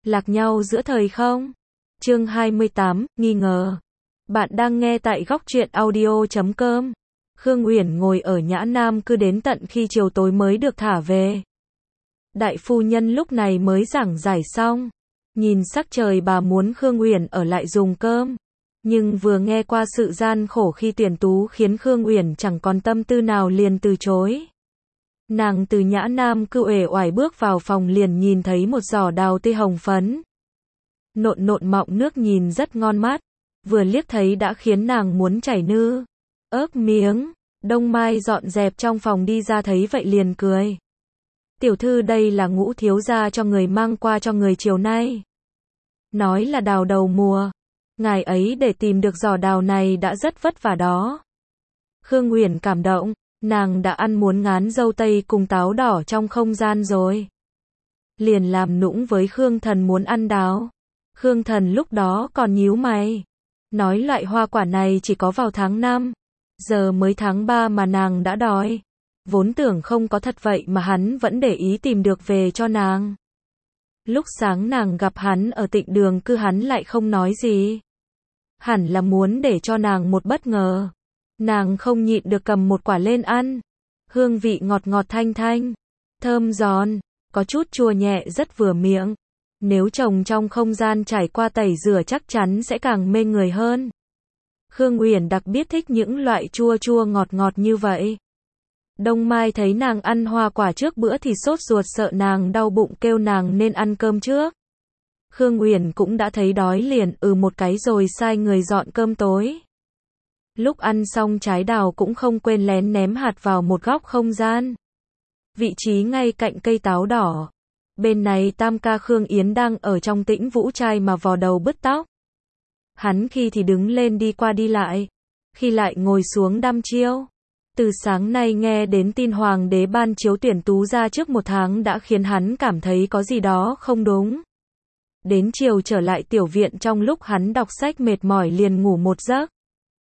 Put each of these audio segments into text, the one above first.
Lạc nhau giữa thời không? Chương 28, nghi ngờ. Bạn đang nghe tại góc truyện audio.com. Khương Uyển ngồi ở Nhã Nam cư đến tận khi chiều tối mới được thả về. Đại phu nhân lúc này mới giảng giải xong. Nhìn sắc trời bà muốn Khương Uyển ở lại dùng cơm. Nhưng vừa nghe qua sự gian khổ khi tuyển tú khiến Khương Uyển chẳng còn tâm tư nào liền từ chối. Nàng từ Nhã Nam cư uể oải bước vào phòng liền nhìn thấy một giỏ đào tươi hồng phấn. Nộn nộn mọng nước nhìn rất ngon mắt, vừa liếc thấy đã khiến nàng muốn chảy nư ớp miếng. Đông Mai dọn dẹp trong phòng đi ra thấy vậy liền cười. Tiểu thư đây là Ngũ thiếu gia cho người mang qua cho người chiều nay. Nói là đào đầu mùa. Ngài ấy để tìm được giỏ đào này đã rất vất vả đó. Khương Uyển cảm động, nàng đã ăn muốn ngán dâu tây cùng táo đỏ trong không gian rồi. Liền làm nũng với Khương Thần muốn ăn đào. Khương Thần lúc đó còn nhíu mày. Nói loại hoa quả này chỉ có vào tháng 5. Giờ mới tháng 3 mà nàng đã đói. Vốn tưởng không có thật vậy mà hắn vẫn để ý tìm được về cho nàng. Lúc sáng nàng gặp hắn ở Tịnh Đường cư hắn lại không nói gì. Hẳn là muốn để cho nàng một bất ngờ. Nàng không nhịn được cầm một quả lên ăn. Hương vị ngọt ngọt thanh thanh, thơm giòn, có chút chua nhẹ rất vừa miệng. Nếu trồng trong không gian trải qua tẩy rửa chắc chắn sẽ càng mê người hơn. Khương Uyển đặc biệt thích những loại chua chua ngọt ngọt như vậy. Đông Mai thấy nàng ăn hoa quả trước bữa thì sốt ruột sợ nàng đau bụng kêu nàng nên ăn cơm trước. Khương Uyển cũng đã thấy đói liền một cái rồi sai người dọn cơm tối. Lúc ăn xong trái đào cũng không quên lén ném hạt vào một góc không gian. Vị trí ngay cạnh cây táo đỏ. Bên này tam ca Khương Yến đang ở trong Tĩnh Vũ trai mà vò đầu bứt tóc. Hắn khi thì đứng lên đi qua đi lại, khi lại ngồi xuống đăm chiêu. Từ sáng nay nghe đến tin hoàng đế ban chiếu tuyển tú ra trước 1 tháng đã khiến hắn cảm thấy có gì đó không đúng. Đến chiều trở lại tiểu viện trong lúc hắn đọc sách mệt mỏi liền ngủ một giấc.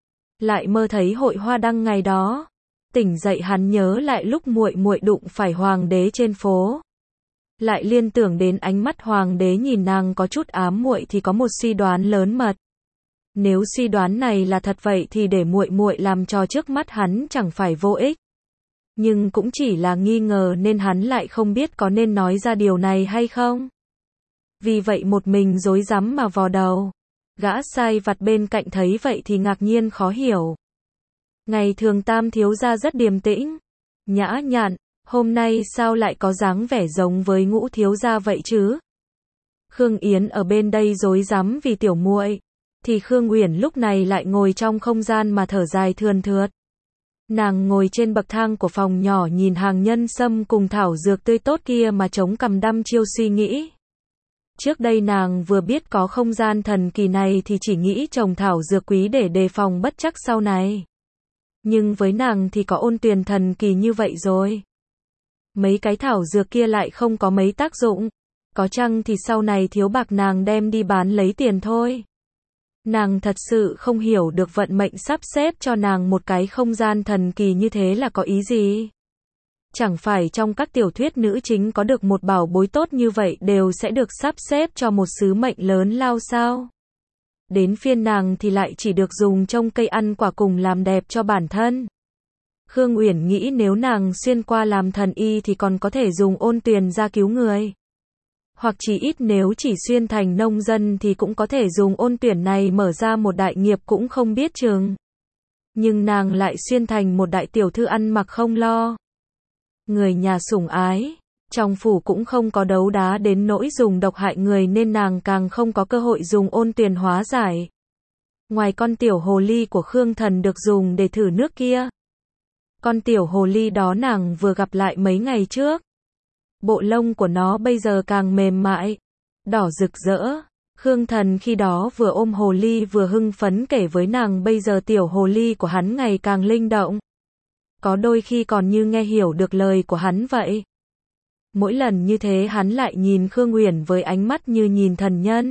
Lại mơ thấy hội hoa đăng ngày đó. Tỉnh dậy hắn nhớ lại lúc muội muội đụng phải hoàng đế trên phố. Lại liên tưởng đến ánh mắt hoàng đế nhìn nàng có chút ám muội thì có một suy đoán lớn mật. Nếu suy đoán này là thật vậy thì để muội muội làm trò trước mắt hắn chẳng phải vô ích. Nhưng cũng chỉ là nghi ngờ nên hắn lại không biết có nên nói ra điều này hay không. Vì vậy một mình rối rắm mà vò đầu. Gã sai vặt bên cạnh thấy vậy thì ngạc nhiên khó hiểu. Ngày thường tam thiếu gia rất điềm tĩnh, nhã nhặn, hôm nay sao lại có dáng vẻ giống với Ngũ thiếu gia vậy chứ? Khương Yến ở bên đây rối rắm vì tiểu muội, thì Khương Uyển lúc này lại ngồi trong không gian mà thở dài thườn thượt. Nàng ngồi trên bậc thang của phòng nhỏ nhìn hàng nhân sâm cùng thảo dược tươi tốt kia mà chống cằm đăm chiêu suy nghĩ. Trước đây nàng vừa biết có không gian thần kỳ này thì chỉ nghĩ trồng thảo dược quý để đề phòng bất trắc sau này. Nhưng với nàng thì có ôn tuyền thần kỳ như vậy rồi. Mấy cái thảo dược kia lại không có mấy tác dụng. Có chăng thì sau này thiếu bạc nàng đem đi bán lấy tiền thôi. Nàng thật sự không hiểu được vận mệnh sắp xếp cho nàng một cái không gian thần kỳ như thế là có ý gì. Chẳng phải trong các tiểu thuyết nữ chính có được một bảo bối tốt như vậy đều sẽ được sắp xếp cho một sứ mệnh lớn lao sao? Đến phiên nàng thì lại chỉ được dùng trông cây ăn quả cùng làm đẹp cho bản thân. Khương Uyển nghĩ nếu nàng xuyên qua làm thần y thì còn có thể dùng ôn tuyền ra cứu người. Hoặc chỉ ít nếu chỉ xuyên thành nông dân thì cũng có thể dùng ôn tuyển này mở ra một đại nghiệp cũng không biết chừng. Nhưng nàng lại xuyên thành một đại tiểu thư ăn mặc không lo. Người nhà sủng ái, trong phủ cũng không có đấu đá đến nỗi dùng độc hại người nên nàng càng không có cơ hội dùng ôn tuyển hóa giải. Ngoài con tiểu hồ ly của Khương Thần được dùng để thử nước kia. Con tiểu hồ ly đó nàng vừa gặp lại mấy ngày trước. Bộ lông của nó bây giờ càng mềm mại, đỏ rực rỡ. Khương Thần khi đó vừa ôm hồ ly vừa hưng phấn kể với nàng bây giờ tiểu hồ ly của hắn ngày càng linh động. Có đôi khi còn như nghe hiểu được lời của hắn vậy. Mỗi lần như thế hắn lại nhìn Khương Uyển với ánh mắt như nhìn thần nhân.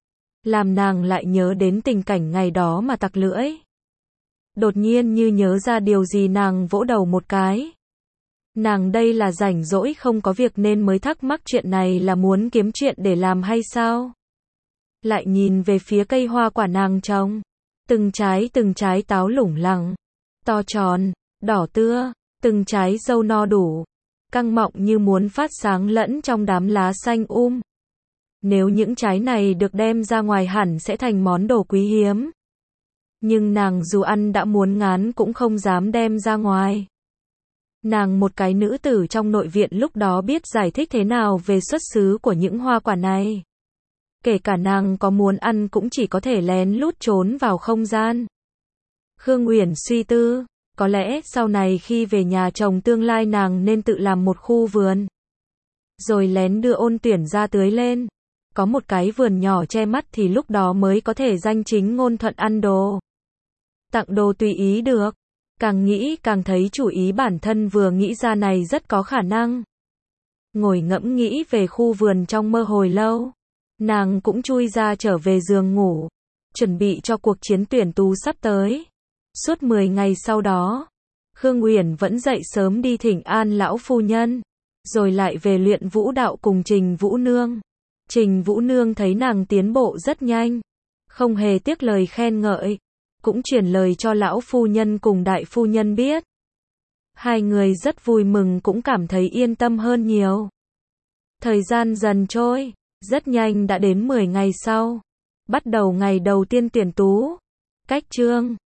Làm nàng lại nhớ đến tình cảnh ngày đó mà tặc lưỡi. Đột nhiên như nhớ ra điều gì nàng vỗ đầu một cái. Nàng đây là rảnh rỗi không có việc nên mới thắc mắc chuyện này là muốn kiếm chuyện để làm hay sao? Lại nhìn về phía cây hoa quả nàng trồng. Từng trái táo lủng lẳng, to tròn, đỏ tưa, từng trái dâu no đủ, căng mọng như muốn phát sáng lẫn trong đám lá xanh Nếu những trái này được đem ra ngoài hẳn sẽ thành món đồ quý hiếm. Nhưng nàng dù ăn đã muốn ngán cũng không dám đem ra ngoài. Nàng một cái nữ tử trong nội viện lúc đó biết giải thích thế nào về xuất xứ của những hoa quả này. Kể cả nàng có muốn ăn cũng chỉ có thể lén lút trốn vào không gian. Khương Uyển suy tư, có lẽ sau này khi về nhà chồng tương lai nàng nên tự làm một khu vườn. Rồi lén đưa Ôn Tuyển ra tưới lên. Có một cái vườn nhỏ che mắt thì lúc đó mới có thể danh chính ngôn thuận ăn đồ. Tặng đồ tùy ý được. Càng nghĩ càng thấy chủ ý bản thân vừa nghĩ ra này rất có khả năng. Ngồi ngẫm nghĩ về khu vườn trong mơ hồi lâu. Nàng cũng chui ra trở về giường ngủ. Chuẩn bị cho cuộc chiến tuyển tú sắp tới. Suốt 10 ngày sau đó, Khương Uyển vẫn dậy sớm đi thỉnh an lão phu nhân. Rồi lại về luyện vũ đạo cùng Trình Vũ Nương. Trình Vũ Nương thấy nàng tiến bộ rất nhanh. Không hề tiếc lời khen ngợi. Cũng truyền lời cho lão phu nhân cùng đại phu nhân biết. Hai người rất vui mừng cũng cảm thấy yên tâm hơn nhiều. Thời gian dần trôi, rất nhanh đã đến 10 ngày sau. Bắt đầu ngày đầu tiên tuyển tú. Cách chương